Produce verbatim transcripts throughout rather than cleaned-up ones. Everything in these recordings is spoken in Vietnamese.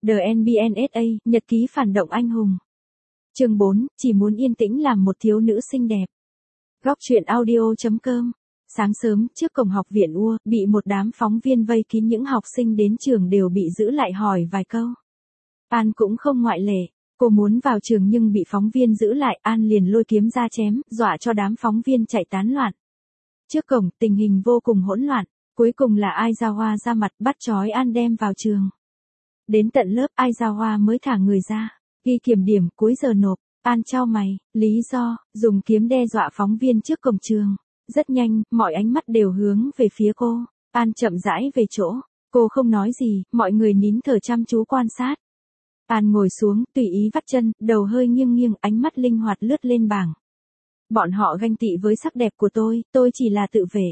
The en bê en ét a, Nhật ký phản động anh hùng. Chương bốn, chỉ muốn yên tĩnh làm một thiếu nữ xinh đẹp. Góc truyện audio chấm com. Sáng sớm, trước cổng học viện U, bị một đám phóng viên vây kín, những học sinh đến trường đều bị giữ lại hỏi vài câu. An cũng không ngoại lệ. Cô muốn vào trường nhưng bị phóng viên giữ lại, An liền lôi kiếm ra chém, dọa cho đám phóng viên chạy tán loạn. Trước cổng, tình hình vô cùng hỗn loạn, cuối cùng là Aizawa ra mặt bắt trói An đem vào trường. Đến tận lớp, Aizawa mới thả người ra, ghi kiểm điểm, cuối giờ nộp. An chau mày, lý do, dùng kiếm đe dọa phóng viên trước cổng trường. Rất nhanh, mọi ánh mắt đều hướng về phía cô. An chậm rãi về chỗ, cô không nói gì, mọi người nín thở chăm chú quan sát. An ngồi xuống, tùy ý vắt chân, đầu hơi nghiêng nghiêng, ánh mắt linh hoạt lướt lên bảng. Bọn họ ganh tị với sắc đẹp của tôi, tôi chỉ là tự vệ.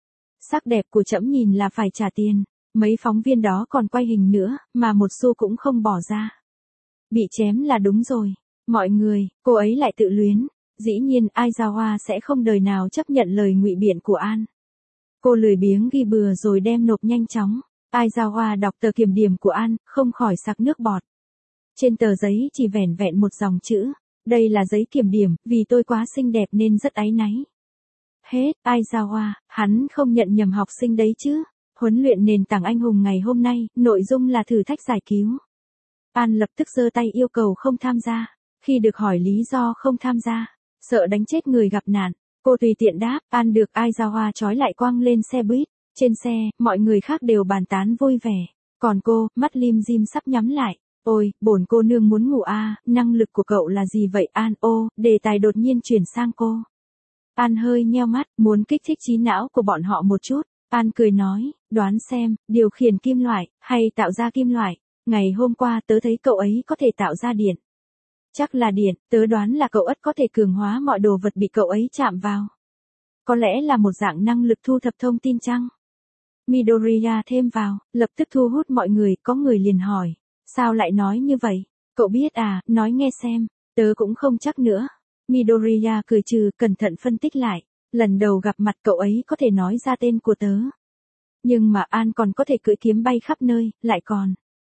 Sắc đẹp của trẫm nhìn là phải trả tiền. Mấy phóng viên đó còn quay hình nữa, mà một xu cũng không bỏ ra. Bị chém là đúng rồi. Mọi người, cô ấy lại tự luyến. Dĩ nhiên, Aizawa sẽ không đời nào chấp nhận lời ngụy biện của An. Cô lười biếng ghi bừa rồi đem nộp nhanh chóng. Aizawa đọc tờ kiểm điểm của An, không khỏi sặc nước bọt. Trên tờ giấy chỉ vẻn vẹn một dòng chữ. Đây là giấy kiểm điểm, vì tôi quá xinh đẹp nên rất áy náy. Hết, Aizawa, hắn không nhận nhầm học sinh đấy chứ. Huấn luyện nền tảng anh hùng ngày hôm nay, nội dung là thử thách giải cứu. An lập tức giơ tay yêu cầu không tham gia. Khi được hỏi lý do không tham gia, sợ đánh chết người gặp nạn, cô tùy tiện đáp. An được Aizawa trói lại quăng lên xe buýt. Trên xe, mọi người khác đều bàn tán vui vẻ. Còn cô, mắt lim dim sắp nhắm lại. Ôi, bổn cô nương muốn ngủ à, năng lực của cậu là gì vậy An? Ô, đề tài đột nhiên chuyển sang cô. An hơi nheo mắt, muốn kích thích trí não của bọn họ một chút. An cười nói, đoán xem, điều khiển kim loại, hay tạo ra kim loại. Ngày hôm qua tớ thấy cậu ấy có thể tạo ra điện. Chắc là điện, tớ đoán là cậu ất có thể cường hóa mọi đồ vật bị cậu ấy chạm vào. Có lẽ là một dạng năng lực thu thập thông tin chăng? Midoriya thêm vào, lập tức thu hút mọi người, có người liền hỏi. Sao lại nói như vậy? Cậu biết à, nói nghe xem, tớ cũng không chắc nữa. Midoriya cười trừ, cẩn thận phân tích lại. Lần đầu gặp mặt cậu ấy có thể nói ra tên của tớ. Nhưng mà An còn có thể cưỡi kiếm bay khắp nơi, lại còn.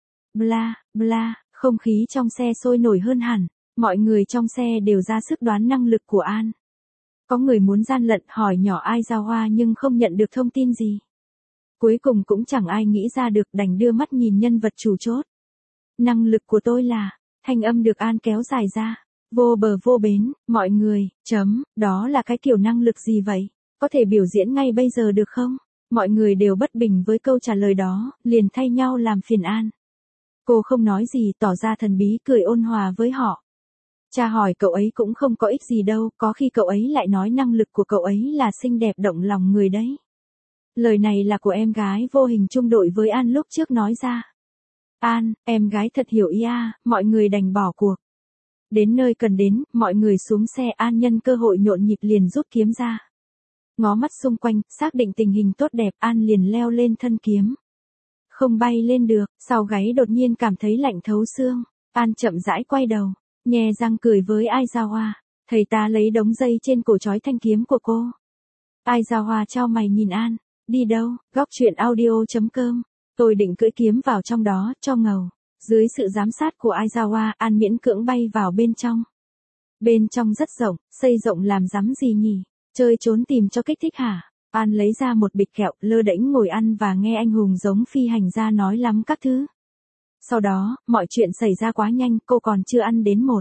Bla, bla, không khí trong xe sôi nổi hơn hẳn. Mọi người trong xe đều ra sức đoán năng lực của An. Có người muốn gian lận hỏi nhỏ Aizawa nhưng không nhận được thông tin gì. Cuối cùng cũng chẳng ai nghĩ ra được, đành đưa mắt nhìn nhân vật chủ chốt. Năng lực của tôi là, thanh âm được An kéo dài ra. Vô bờ vô bến, mọi người, chấm, đó là cái kiểu năng lực gì vậy? Có thể biểu diễn ngay bây giờ được không? Mọi người đều bất bình với câu trả lời đó, liền thay nhau làm phiền An. Cô không nói gì, tỏ ra thần bí, cười ôn hòa với họ. Cha hỏi cậu ấy cũng không có ích gì đâu, có khi cậu ấy lại nói năng lực của cậu ấy là xinh đẹp động lòng người đấy. Lời này là của em gái vô hình chung đội với An lúc trước nói ra. An, em gái thật hiểu ý à, mọi người đành bỏ cuộc. Đến nơi cần đến, mọi người xuống xe. An nhân cơ hội nhộn nhịp liền rút kiếm ra. Ngó mắt xung quanh, xác định tình hình tốt đẹp, An liền leo lên thân kiếm. Không bay lên được, sau gáy đột nhiên cảm thấy lạnh thấu xương. An chậm rãi quay đầu, nhe răng cười với Aizawa. Thầy ta lấy đống dây trên cổ trói thanh kiếm của cô. Aizawa chau mày nhìn An. Đi đâu? Góc truyện audio chấm com. Tôi định cưỡi kiếm vào trong đó, cho ngầu. Dưới sự giám sát của Aizawa, An miễn cưỡng bay vào bên trong. Bên trong rất rộng, xây rộng làm rắm gì nhỉ? Chơi trốn tìm cho kích thích hả? An lấy ra một bịch kẹo, lơ đễnh ngồi ăn và nghe anh hùng giống phi hành gia nói lắm các thứ. Sau đó, mọi chuyện xảy ra quá nhanh, cô còn chưa ăn đến một.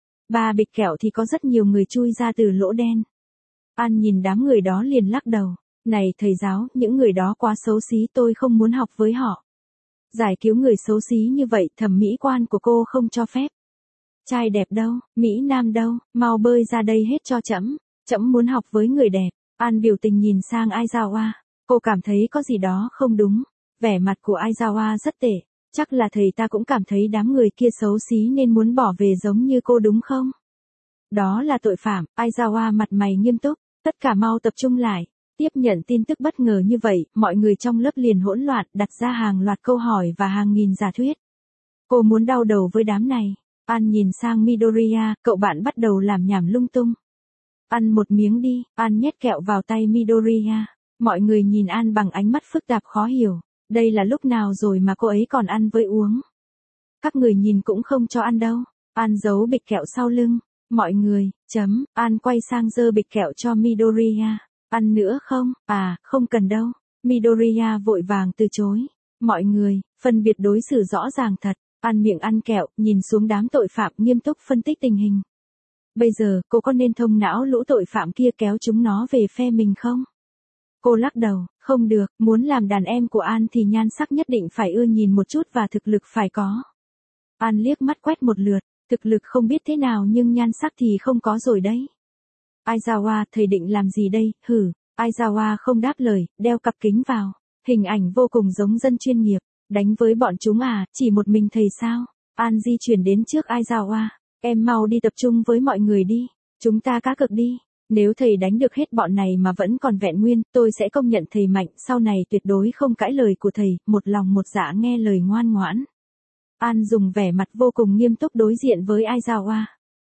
Ba bịch kẹo thì có rất nhiều người chui ra từ lỗ đen. An nhìn đám người đó liền lắc đầu. Này thầy giáo, những người đó quá xấu xí, tôi không muốn học với họ. Giải cứu người xấu xí như vậy, thẩm mỹ quan của cô không cho phép. Trai đẹp đâu, Mỹ Nam đâu, mau bơi ra đây hết cho trẫm, trẫm muốn học với người đẹp. An biểu tình nhìn sang Aizawa, cô cảm thấy có gì đó không đúng. Vẻ mặt của Aizawa rất tệ, chắc là thầy ta cũng cảm thấy đám người kia xấu xí nên muốn bỏ về giống như cô đúng không? Đó là tội phạm. Aizawa mặt mày nghiêm túc, tất cả mau tập trung lại. Tiếp nhận tin tức bất ngờ như vậy, mọi người trong lớp liền hỗn loạn, đặt ra hàng loạt câu hỏi và hàng nghìn giả thuyết. Cô muốn đau đầu với đám này. An nhìn sang Midoriya, cậu bạn bắt đầu làm nhảm lung tung. Ăn một miếng đi. An nhét kẹo vào tay Midoriya. Mọi người nhìn An bằng ánh mắt phức tạp khó hiểu. Đây là lúc nào rồi mà cô ấy còn ăn với uống? Các người nhìn cũng không cho ăn đâu. An giấu bịch kẹo sau lưng. Mọi người, chấm, An quay sang giơ bịch kẹo cho Midoriya. Ăn nữa không? À, không cần đâu. Midoriya vội vàng từ chối. Mọi người, phân biệt đối xử rõ ràng thật. An miệng ăn kẹo, nhìn xuống đám tội phạm nghiêm túc phân tích tình hình. Bây giờ, cô có nên thông não lũ tội phạm kia kéo chúng nó về phe mình không? Cô lắc đầu, không được, muốn làm đàn em của An thì nhan sắc nhất định phải ưa nhìn một chút và thực lực phải có. An liếc mắt quét một lượt, thực lực không biết thế nào nhưng nhan sắc thì không có rồi đấy. Aizawa, thầy định làm gì đây, hử? Aizawa không đáp lời, đeo cặp kính vào. Hình ảnh vô cùng giống dân chuyên nghiệp. Đánh với bọn chúng à, chỉ một mình thầy sao? An di chuyển đến trước Aizawa. Em mau đi tập trung với mọi người đi. Chúng ta cá cược đi. Nếu thầy đánh được hết bọn này mà vẫn còn vẹn nguyên, tôi sẽ công nhận thầy mạnh, sau này tuyệt đối không cãi lời của thầy, một lòng một dạ nghe lời ngoan ngoãn. An dùng vẻ mặt vô cùng nghiêm túc đối diện với Aizawa.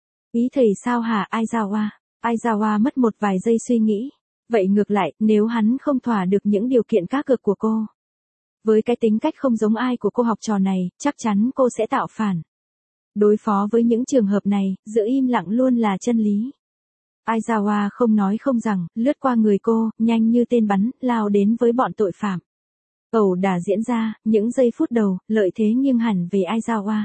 Ý thầy sao hả Aizawa? Aizawa mất một vài giây suy nghĩ. Vậy ngược lại, nếu hắn không thỏa được những điều kiện cá cược của cô. Với cái tính cách không giống ai của cô học trò này, chắc chắn cô sẽ tạo phản. Đối phó với những trường hợp này, giữ im lặng luôn là chân lý. Aizawa không nói không rằng, lướt qua người cô, nhanh như tên bắn, lao đến với bọn tội phạm. Ẩu đả diễn ra, những giây phút đầu, lợi thế nghiêng hẳn về Aizawa.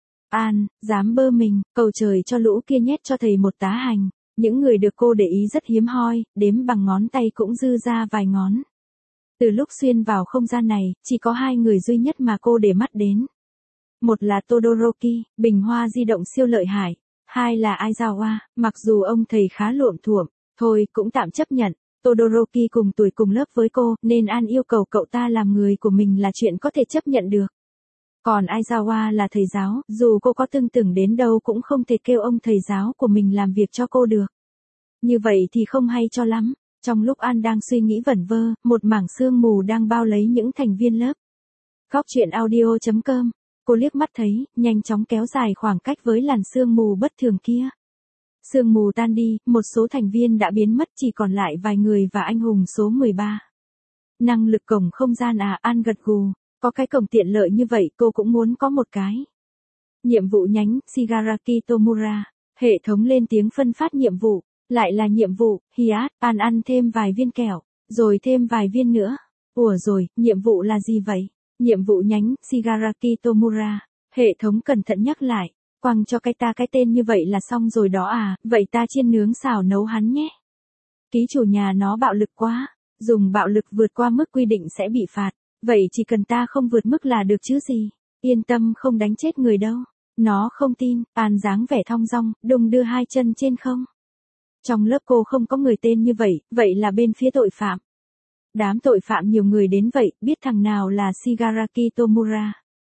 An, dám bơ mình, cầu trời cho lũ kia nhét cho thầy một tá hành. Những người được cô để ý rất hiếm hoi, đếm bằng ngón tay cũng dư ra vài ngón. Từ lúc xuyên vào không gian này, chỉ có hai người duy nhất mà cô để mắt đến. Một là Todoroki, bình hoa di động siêu lợi hại. Hai là Aizawa, mặc dù ông thầy khá luộm thuộm, thôi cũng tạm chấp nhận. Todoroki cùng tuổi cùng lớp với cô, nên An yêu cầu cậu ta làm người của mình là chuyện có thể chấp nhận được. Còn Aizawa là thầy giáo, dù cô có tương tưởng đến đâu cũng không thể kêu ông thầy giáo của mình làm việc cho cô được. Như vậy thì không hay cho lắm. Trong lúc An đang suy nghĩ vẩn vơ, một mảng sương mù đang bao lấy những thành viên lớp. Góc truyện audio chấm com. Cô liếc mắt thấy, nhanh chóng kéo dài khoảng cách với làn sương mù bất thường kia. Sương mù tan đi, một số thành viên đã biến mất, chỉ còn lại vài người và anh hùng số mười ba. Năng lực cổng không gian à? An gật gù. Có cái cổng tiện lợi như vậy cô cũng muốn có một cái. Nhiệm vụ nhánh, Shigaraki Tomura. Hệ thống lên tiếng phân phát nhiệm vụ. Lại là nhiệm vụ, hiát, An ăn thêm vài viên kẹo. Rồi thêm vài viên nữa. Ủa rồi, nhiệm vụ là gì vậy? Nhiệm vụ nhánh, Shigaraki Tomura. Hệ thống cẩn thận nhắc lại. Quăng cho cái ta cái tên như vậy là xong rồi đó à, vậy ta chiên nướng xào nấu hắn nhé. Ký chủ nhà nó bạo lực quá. Dùng bạo lực vượt qua mức quy định sẽ bị phạt. Vậy chỉ cần ta không vượt mức là được chứ gì. Yên tâm không đánh chết người đâu. Nó không tin, An dáng vẻ thong dong, đung đưa hai chân trên không. Trong lớp cô không có người tên như vậy, vậy là bên phía tội phạm. Đám tội phạm nhiều người đến vậy, biết thằng nào là Shigaraki Tomura.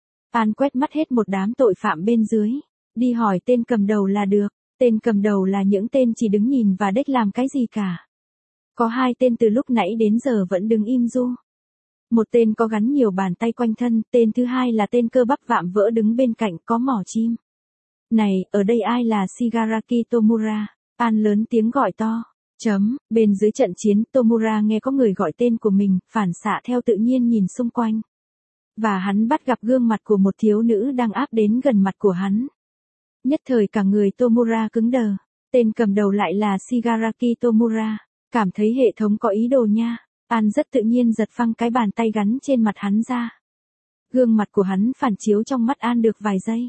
An quét mắt hết một đám tội phạm bên dưới. Đi hỏi tên cầm đầu là được. Tên cầm đầu là những tên chỉ đứng nhìn và đếch làm cái gì cả. Có hai tên từ lúc nãy đến giờ vẫn đứng im ru. Một tên có gắn nhiều bàn tay quanh thân, tên thứ hai là tên cơ bắp vạm vỡ đứng bên cạnh có mỏ chim. Này, ở đây ai là Shigaraki Tomura? An lớn tiếng gọi to. Chấm, bên dưới trận chiến, Tomura nghe có người gọi tên của mình, phản xạ theo tự nhiên nhìn xung quanh. Và hắn bắt gặp gương mặt của một thiếu nữ đang áp đến gần mặt của hắn. Nhất thời cả người Tomura cứng đờ. Tên cầm đầu lại là Shigaraki Tomura. Cảm thấy hệ thống có ý đồ nha. An rất tự nhiên giật phăng cái bàn tay gắn trên mặt hắn ra. Gương mặt của hắn phản chiếu trong mắt An được vài giây.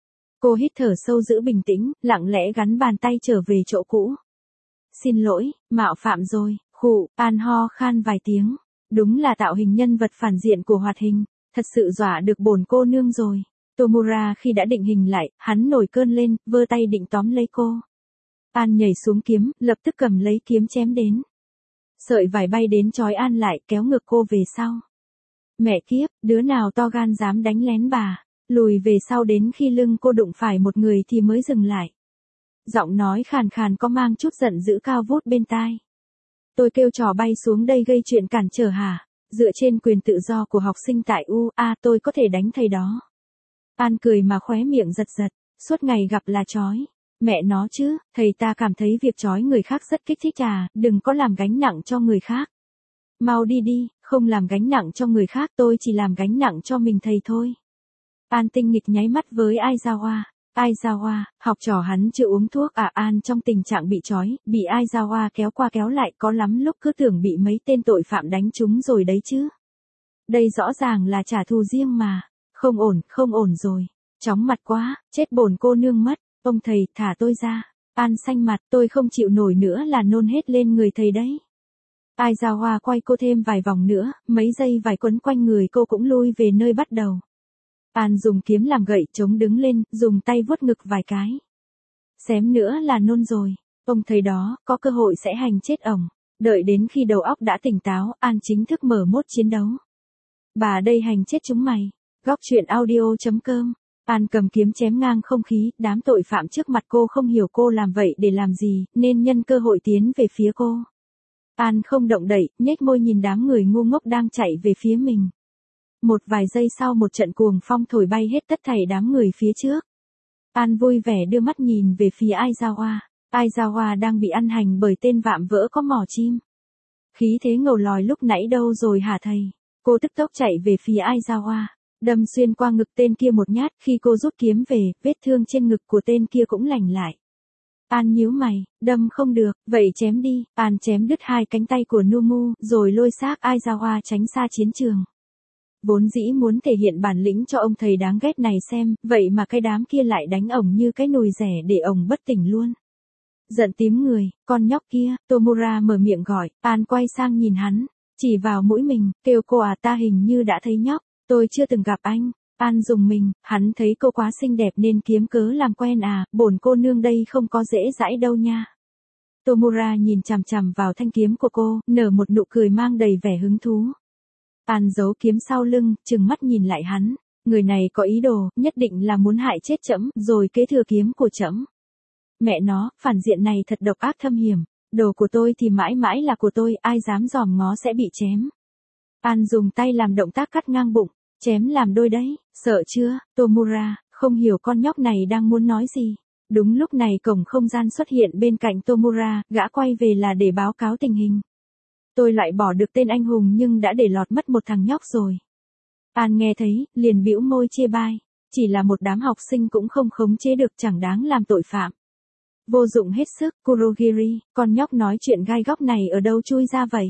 Cô hít thở sâu giữ bình tĩnh, lặng lẽ gắn bàn tay trở về chỗ cũ. Xin lỗi, mạo phạm rồi, khụ, An ho khan vài tiếng. Đúng là tạo hình nhân vật phản diện của hoạt hình, thật sự dọa được bổn cô nương rồi. Tomura khi đã định hình lại, hắn nổi cơn lên, vơ tay định tóm lấy cô. An nhảy xuống kiếm, lập tức cầm lấy kiếm chém đến. Sợi vải bay đến trói An lại, kéo ngược cô về sau. Mẹ kiếp, đứa nào to gan dám đánh lén bà, lùi về sau đến khi lưng cô đụng phải một người thì mới dừng lại. Giọng nói khàn khàn có mang chút giận dữ cao vút bên tai. Tôi kêu trò bay xuống đây gây chuyện cản trở hả? Dựa trên quyền tự do của học sinh tại u a tôi có thể đánh thầy đó. An cười mà khóe miệng giật giật, suốt ngày gặp là chói. Mẹ nó chứ, thầy ta cảm thấy việc chói người khác rất kích thích à, đừng có làm gánh nặng cho người khác. Mau đi đi, không làm gánh nặng cho người khác tôi chỉ làm gánh nặng cho mình thầy thôi. An tinh nghịch nháy mắt với Aizawa. Aizawa, học trò hắn chưa uống thuốc à? An trong tình trạng bị trói, bị Aizawa kéo qua kéo lại, có lắm lúc cứ tưởng bị mấy tên tội phạm đánh trúng rồi đấy chứ. Đây rõ ràng là trả thù riêng mà. Không ổn, không ổn rồi. Chóng mặt quá, chết bổn cô nương mất. Ông thầy, thả tôi ra. An xanh mặt, tôi không chịu nổi nữa là nôn hết lên người thầy đấy. Aizawa quay cô thêm vài vòng nữa, mấy giây vài quấn quanh người cô cũng lui về nơi bắt đầu. An dùng kiếm làm gậy chống đứng lên, dùng tay vuốt ngực vài cái. Xém nữa là nôn rồi. Ông thầy đó, có cơ hội sẽ hành chết ổng. Đợi đến khi đầu óc đã tỉnh táo, An chính thức mở mốt chiến đấu. Bà đây hành chết chúng mày. Góc truyện audio chấm com. An cầm kiếm chém ngang không khí, đám tội phạm trước mặt cô không hiểu cô làm vậy để làm gì, nên nhân cơ hội tiến về phía cô. An không động đậy, nhếch môi nhìn đám người ngu ngốc đang chạy về phía mình. Một vài giây sau một trận cuồng phong thổi bay hết tất thảy đám người phía trước. An vui vẻ đưa mắt nhìn về phía Aizawa. Aizawa đang bị ăn hành bởi tên vạm vỡ có mỏ chim. Khí thế ngầu lòi lúc nãy đâu rồi hả thầy? Cô tức tốc chạy về phía Aizawa. Đâm xuyên qua ngực tên kia một nhát, khi cô rút kiếm về, vết thương trên ngực của tên kia cũng lành lại. An nhíu mày, đâm không được, vậy chém đi. An chém đứt hai cánh tay của Numu, rồi lôi xác Aizawa tránh xa chiến trường. Vốn dĩ muốn thể hiện bản lĩnh cho ông thầy đáng ghét này xem, vậy mà cái đám kia lại đánh ổng như cái nồi rẻ để ổng bất tỉnh luôn. Giận tím người, con nhóc kia, Tomura mở miệng gọi, An quay sang nhìn hắn, chỉ vào mũi mình, kêu cô à, ta hình như đã thấy nhóc, tôi chưa từng gặp anh. An dùng mình, hắn thấy cô quá xinh đẹp nên kiếm cớ làm quen à, bổn cô nương đây không có dễ dãi đâu nha. Tomura nhìn chằm chằm vào thanh kiếm của cô, nở một nụ cười mang đầy vẻ hứng thú. An giấu kiếm sau lưng, trừng mắt nhìn lại hắn, người này có ý đồ, nhất định là muốn hại chết trẫm, rồi kế thừa kiếm của trẫm. Mẹ nó, phản diện này thật độc ác thâm hiểm, đồ của tôi thì mãi mãi là của tôi, ai dám dòm ngó sẽ bị chém. An dùng tay làm động tác cắt ngang bụng, chém làm đôi đấy, sợ chưa, Tomura, không hiểu con nhóc này đang muốn nói gì. Đúng lúc này cổng không gian xuất hiện bên cạnh Tomura, gã quay về là để báo cáo tình hình. Tôi lại bỏ được tên anh hùng nhưng đã để lọt mất một thằng nhóc rồi. An nghe thấy, liền bĩu môi chê bai, chỉ là một đám học sinh cũng không khống chế được, chẳng đáng làm tội phạm. Vô dụng hết sức, Kurogiri, con nhóc nói chuyện gai góc này ở đâu chui ra vậy?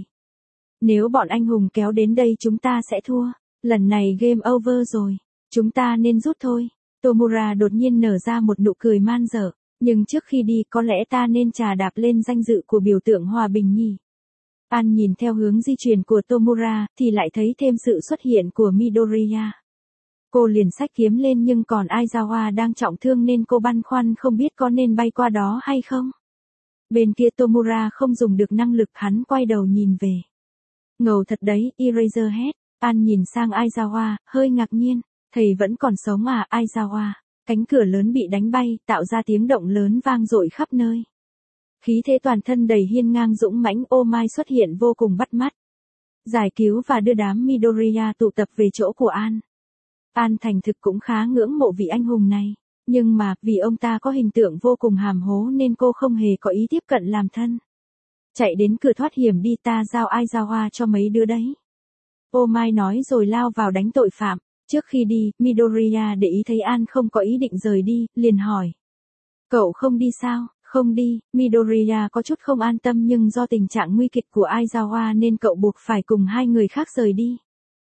Nếu bọn anh hùng kéo đến đây chúng ta sẽ thua, lần này game over rồi, chúng ta nên rút thôi. Tomura đột nhiên nở ra một nụ cười man dở, nhưng trước khi đi có lẽ ta nên chà đạp lên danh dự của biểu tượng hòa bình nhỉ. An nhìn theo hướng di chuyển của Tomura, thì lại thấy thêm sự xuất hiện của Midoriya. Cô liền xách kiếm lên nhưng còn Aizawa đang trọng thương nên cô băn khoăn không biết có nên bay qua đó hay không. Bên kia Tomura không dùng được năng lực, hắn quay đầu nhìn về. Ngầu thật đấy, Eraserhead. An nhìn sang Aizawa, hơi ngạc nhiên, thầy vẫn còn sống à, Aizawa. Cánh cửa lớn bị đánh bay, tạo ra tiếng động lớn vang dội khắp nơi. Khí thế toàn thân đầy hiên ngang dũng mãnh, ô mai xuất hiện vô cùng bắt mắt. Giải cứu và đưa đám Midoriya tụ tập về chỗ của An. An thành thực cũng khá ngưỡng mộ vị anh hùng này, nhưng mà vì ông ta có hình tượng vô cùng hàm hố nên cô không hề có ý tiếp cận làm thân. Chạy đến cửa thoát hiểm đi, ta giao Aizawa cho mấy đứa đấy. Ô mai nói rồi lao vào đánh tội phạm. Trước khi đi, Midoriya để ý thấy An không có ý định rời đi, liền hỏi. Cậu không đi sao? Không đi, Midoriya có chút không an tâm nhưng do tình trạng nguy kịch của Aizawa nên cậu buộc phải cùng hai người khác rời đi.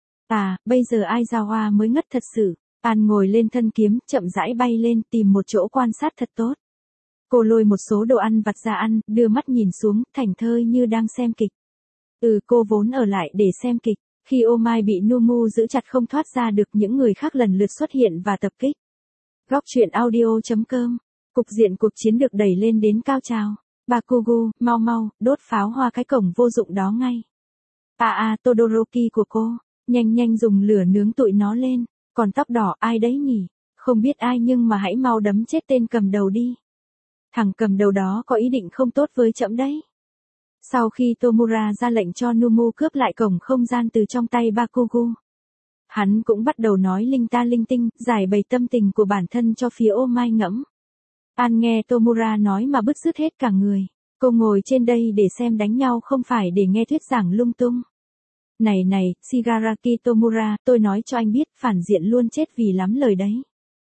À, bây giờ Aizawa mới ngất thật sự. An ngồi lên thân kiếm, chậm rãi bay lên, tìm một chỗ quan sát thật tốt. Cô lôi một số đồ ăn vặt ra ăn, đưa mắt nhìn xuống, thảnh thơi như đang xem kịch. Ừ, cô vốn ở lại để xem kịch. Khi ô mai bị Numu giữ chặt không thoát ra được, những người khác lần lượt xuất hiện và tập kích. Góc truyện audio chấm com. Cục diện cuộc chiến được đẩy lên đến cao trào. Bakugo, mau mau, đốt pháo hoa cái cổng vô dụng đó ngay. À à, Todoroki của cô, nhanh nhanh dùng lửa nướng tụi nó lên. Còn tóc đỏ ai đấy nhỉ? Không biết ai nhưng mà hãy mau đấm chết tên cầm đầu đi. Thằng cầm đầu đó có ý định không tốt với trẫm đấy. Sau khi Tomura ra lệnh cho Numu cướp lại cổng không gian từ trong tay Bakugo, hắn cũng bắt đầu nói linh ta linh tinh, giải bày tâm tình của bản thân cho phía ô mai ngẫm. An nghe Tomura nói mà bứt rứt hết cả người. Cô ngồi trên đây để xem đánh nhau không phải để nghe thuyết giảng lung tung. Này này, Shigaraki Tomura, tôi nói cho anh biết, phản diện luôn chết vì lắm lời đấy.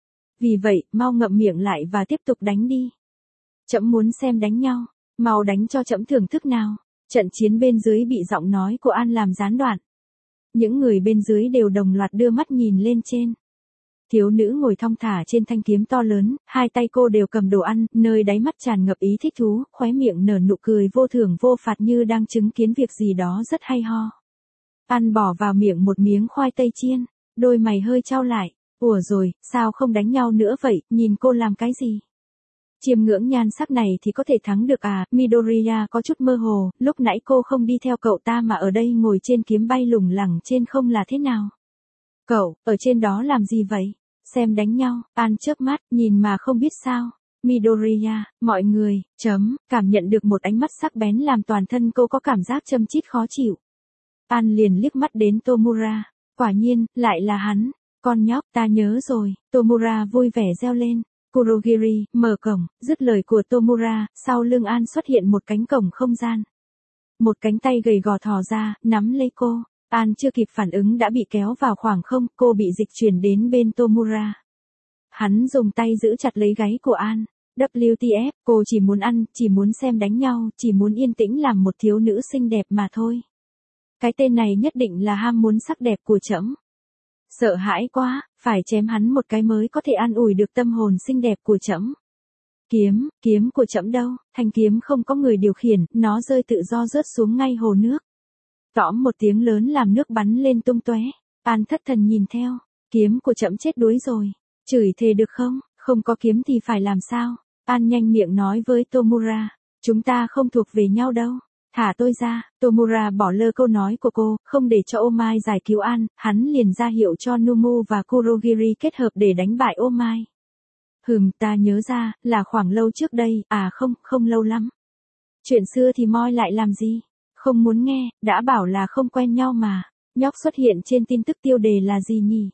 Vì vậy, mau ngậm miệng lại và tiếp tục đánh đi. Trẫm muốn xem đánh nhau, mau đánh cho trẫm thưởng thức nào. Trận chiến bên dưới bị giọng nói của An làm gián đoạn. Những người bên dưới đều đồng loạt đưa mắt nhìn lên trên. Thiếu nữ ngồi thong thả trên thanh kiếm to lớn, hai tay cô đều cầm đồ ăn, nơi đáy mắt tràn ngập ý thích thú, khóe miệng nở nụ cười vô thưởng vô phạt như đang chứng kiến việc gì đó rất hay ho. An bỏ vào miệng một miếng khoai tây chiên, đôi mày hơi chau lại. Ủa rồi, sao không đánh nhau nữa vậy, nhìn cô làm cái gì? Chiêm ngưỡng nhan sắc này thì có thể thắng được à? Midoriya có chút mơ hồ, lúc nãy cô không đi theo cậu ta mà ở đây ngồi trên kiếm bay lủng lẳng trên không là thế nào? Cậu, ở trên đó làm gì vậy? Xem đánh nhau, An chớp mắt, nhìn mà không biết sao. Midoriya, mọi người, chấm, cảm nhận được một ánh mắt sắc bén làm toàn thân cô có cảm giác châm chít khó chịu. An liền liếc mắt đến Tomura, quả nhiên, lại là hắn. Con nhóc, ta nhớ rồi, Tomura vui vẻ reo lên. Kurogiri, mở cổng, dứt lời của Tomura, sau lưng An xuất hiện một cánh cổng không gian. Một cánh tay gầy gò thò ra, nắm lấy cô. An chưa kịp phản ứng đã bị kéo vào khoảng không, cô bị dịch chuyển đến bên Tomura. Hắn dùng tay giữ chặt lấy gáy của An. vê tê ép, cô chỉ muốn ăn, chỉ muốn xem đánh nhau, chỉ muốn yên tĩnh làm một thiếu nữ xinh đẹp mà thôi. Cái tên này nhất định là ham muốn sắc đẹp của trẫm. Sợ hãi quá, phải chém hắn một cái mới có thể an ủi được tâm hồn xinh đẹp của trẫm. Kiếm, kiếm của trẫm đâu? Thanh kiếm không có người điều khiển, nó rơi tự do rớt xuống ngay hồ nước. Tõm một tiếng lớn làm nước bắn lên tung tóe. An thất thần nhìn theo, kiếm của trẫm chết đuối rồi. Chửi thề được không? Không có kiếm thì phải làm sao? An nhanh miệng nói với Tomura, chúng ta không thuộc về nhau đâu. Thả tôi ra. Tomura bỏ lơ câu nói của cô, không để cho Omai giải cứu An, hắn liền ra hiệu cho Numu và Kurogiri kết hợp để đánh bại Omai. Hừm, ta nhớ ra, là khoảng lâu trước đây, à không, không lâu lắm. Chuyện xưa thì moi lại làm gì? Không muốn nghe, đã bảo là không quen nhau mà. Nhóc xuất hiện trên tin tức tiêu đề là gì nhỉ?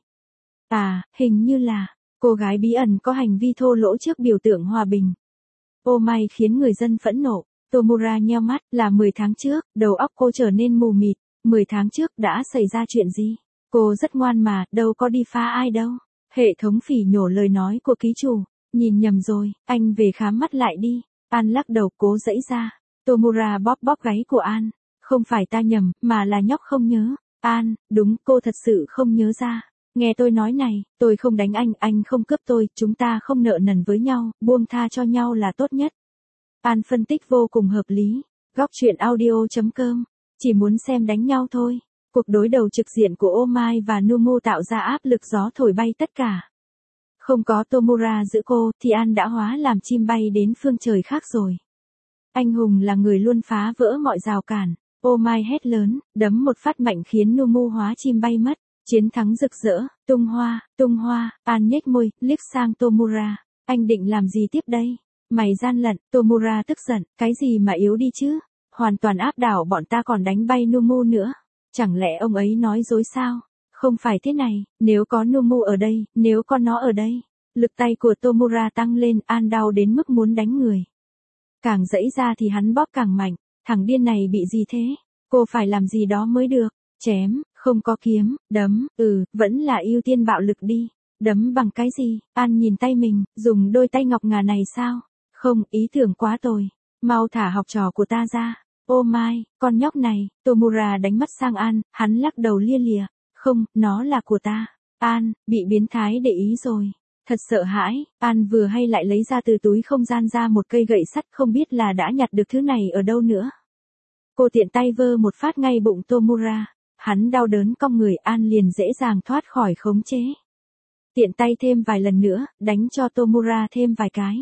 À, hình như là, cô gái bí ẩn có hành vi thô lỗ trước biểu tượng hòa bình. Omai khiến người dân phẫn nộ. Tomura nheo mắt, là mười tháng trước, đầu óc cô trở nên mù mịt. mười tháng trước đã xảy ra chuyện gì? Cô rất ngoan mà, đâu có đi phá ai đâu. Hệ thống phỉ nhổ lời nói của ký chủ. Nhìn nhầm rồi, anh về khám mắt lại đi. An lắc đầu cố dãy ra. Tomura bóp bóp gáy của An. Không phải ta nhầm, mà là nhóc không nhớ. An, đúng, cô thật sự không nhớ ra. Nghe tôi nói này, tôi không đánh anh, anh không cướp tôi, chúng ta không nợ nần với nhau, buông tha cho nhau là tốt nhất. An phân tích vô cùng hợp lý. Góc truyện audio chấm com. Chỉ muốn xem đánh nhau thôi. Cuộc đối đầu trực diện của Omai và Numu tạo ra áp lực gió thổi bay tất cả. Không có Tomura giữ cô, thì An đã hóa làm chim bay đến phương trời khác rồi. Anh hùng là người luôn phá vỡ mọi rào cản. Omai hét lớn, đấm một phát mạnh khiến Numu hóa chim bay mất. Chiến thắng rực rỡ, tung hoa, tung hoa. An nhếch môi, liếc sang Tomura. Anh định làm gì tiếp đây? Mày gian lận. Tomura tức giận, cái gì mà yếu đi chứ? Hoàn toàn áp đảo bọn ta còn đánh bay Numu nữa. Chẳng lẽ ông ấy nói dối sao? Không phải thế này, nếu có Numu ở đây, nếu có nó ở đây. Lực tay của Tomura tăng lên, An đau đến mức muốn đánh người. Càng dãy ra thì hắn bóp càng mạnh, thằng điên này bị gì thế? Cô phải làm gì đó mới được. Chém, không có kiếm, đấm, ừ, vẫn là ưu tiên bạo lực đi. Đấm bằng cái gì? An nhìn tay mình, dùng đôi tay ngọc ngà này sao? Không, ý tưởng quá tồi. Mau thả học trò của ta ra. Ô mai, con nhóc này. Tomura đánh mắt sang An, hắn lắc đầu lia lịa. Không, nó là của ta. An, bị biến thái để ý rồi. Thật sợ hãi. An vừa hay lại lấy ra từ túi không gian ra một cây gậy sắt, không biết là đã nhặt được thứ này ở đâu nữa. Cô tiện tay vơ một phát ngay bụng Tomura. Hắn đau đớn cong người, An liền dễ dàng thoát khỏi khống chế. Tiện tay thêm vài lần nữa, đánh cho Tomura thêm vài cái.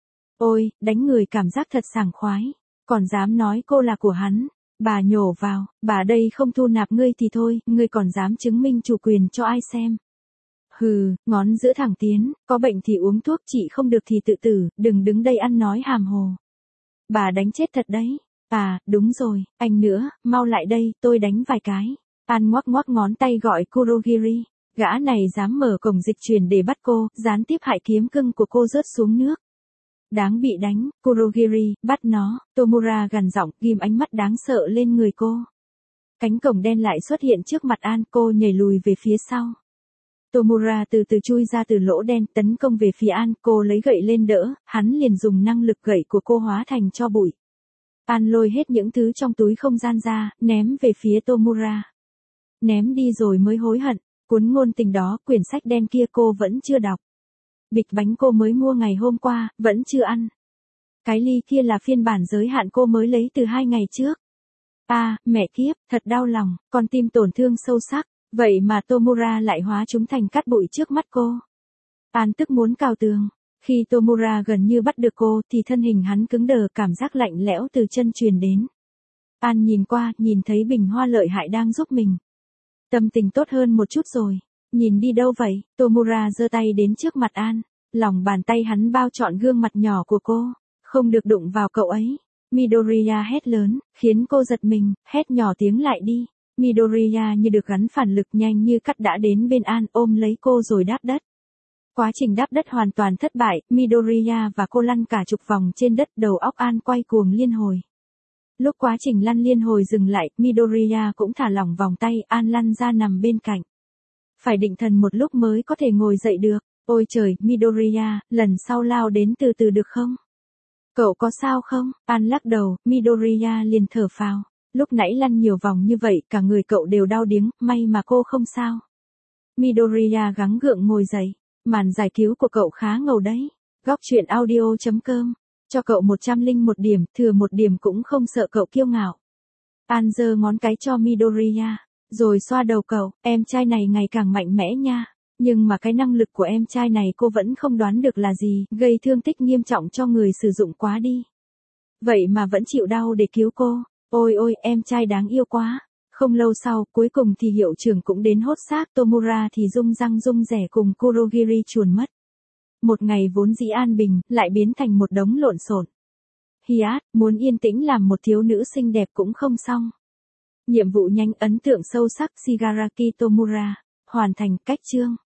Ôi, đánh người cảm giác thật sảng khoái. Còn dám nói cô là của hắn. Bà nhổ vào, bà đây không thu nạp ngươi thì thôi, ngươi còn dám chứng minh chủ quyền cho ai xem. Hừ, ngón giữa thẳng tiến, có bệnh thì uống thuốc, trị không được thì tự tử, đừng đứng đây ăn nói hàm hồ. Bà đánh chết thật đấy. À, đúng rồi, anh nữa, mau lại đây, tôi đánh vài cái. An ngoắc ngoắc ngón tay gọi Kurogiri. Gã này dám mở cổng dịch chuyển để bắt cô, gián tiếp hại kiếm cưng của cô rớt xuống nước. Đáng bị đánh, Kurogiri, bắt nó. Tomura gằn giọng, ghim ánh mắt đáng sợ lên người cô. Cánh cổng đen lại xuất hiện trước mặt An, cô nhảy lùi về phía sau. Tomura từ từ chui ra từ lỗ đen, tấn công về phía An, cô lấy gậy lên đỡ, hắn liền dùng năng lực gậy của cô hóa thành tro bụi. An lôi hết những thứ trong túi không gian ra, ném về phía Tomura. Ném đi rồi mới hối hận, cuốn ngôn tình đó, quyển sách đen kia cô vẫn chưa đọc. Bịch bánh cô mới mua ngày hôm qua, vẫn chưa ăn. Cái ly kia là phiên bản giới hạn cô mới lấy từ hai ngày trước. À, mẹ kiếp, thật đau lòng, con tim tổn thương sâu sắc, vậy mà Tomura lại hóa chúng thành cát bụi trước mắt cô. An tức muốn cào tường. Khi Tomura gần như bắt được cô thì thân hình hắn cứng đờ, cảm giác lạnh lẽo từ chân truyền đến. An nhìn qua, nhìn thấy bình hoa lợi hại đang giúp mình. Tâm tình tốt hơn một chút rồi. Nhìn đi đâu vậy? Tomura giơ tay đến trước mặt An. Lòng bàn tay hắn bao trọn gương mặt nhỏ của cô. Không được đụng vào cậu ấy. Midoriya hét lớn, khiến cô giật mình, hét nhỏ tiếng lại đi. Midoriya như được gắn phản lực, nhanh như cắt đã đến bên An, ôm lấy cô rồi đáp đất. Quá trình đáp đất hoàn toàn thất bại, Midoriya và cô lăn cả chục vòng trên đất, đầu óc An quay cuồng liên hồi. Lúc quá trình lăn liên hồi dừng lại, Midoriya cũng thả lỏng vòng tay, An lăn ra nằm bên cạnh. Phải định thần một lúc mới có thể ngồi dậy được. Ôi trời, Midoriya, lần sau lao đến từ từ được không? Cậu có sao không? An lắc đầu, Midoriya liền thở phào. Lúc nãy lăn nhiều vòng như vậy, cả người cậu đều đau điếng, may mà cô không sao. Midoriya gắng gượng ngồi dậy. Màn giải cứu của cậu khá ngầu đấy. Góc truyện audio chấm com. Cho cậu một trăm lẻ một điểm, thừa một điểm cũng không sợ cậu kiêu ngạo. An giơ ngón cái cho Midoriya, rồi xoa đầu cậu, em trai này ngày càng mạnh mẽ nha. Nhưng mà cái năng lực của em trai này cô vẫn không đoán được là gì, gây thương tích nghiêm trọng cho người sử dụng quá đi. Vậy mà vẫn chịu đau để cứu cô. Ôi ôi, em trai đáng yêu quá. Không lâu sau, cuối cùng thì hiệu trưởng cũng đến hốt xác, Tomura thì rung răng rung rẻ cùng Kurogiri chuồn mất. Một ngày vốn dĩ an bình, lại biến thành một đống lộn xộn. Hiát, muốn yên tĩnh làm một thiếu nữ xinh đẹp cũng không xong. Nhiệm vụ nhanh ấn tượng sâu sắc Shigaraki Tomura, hoàn thành. Cách chương.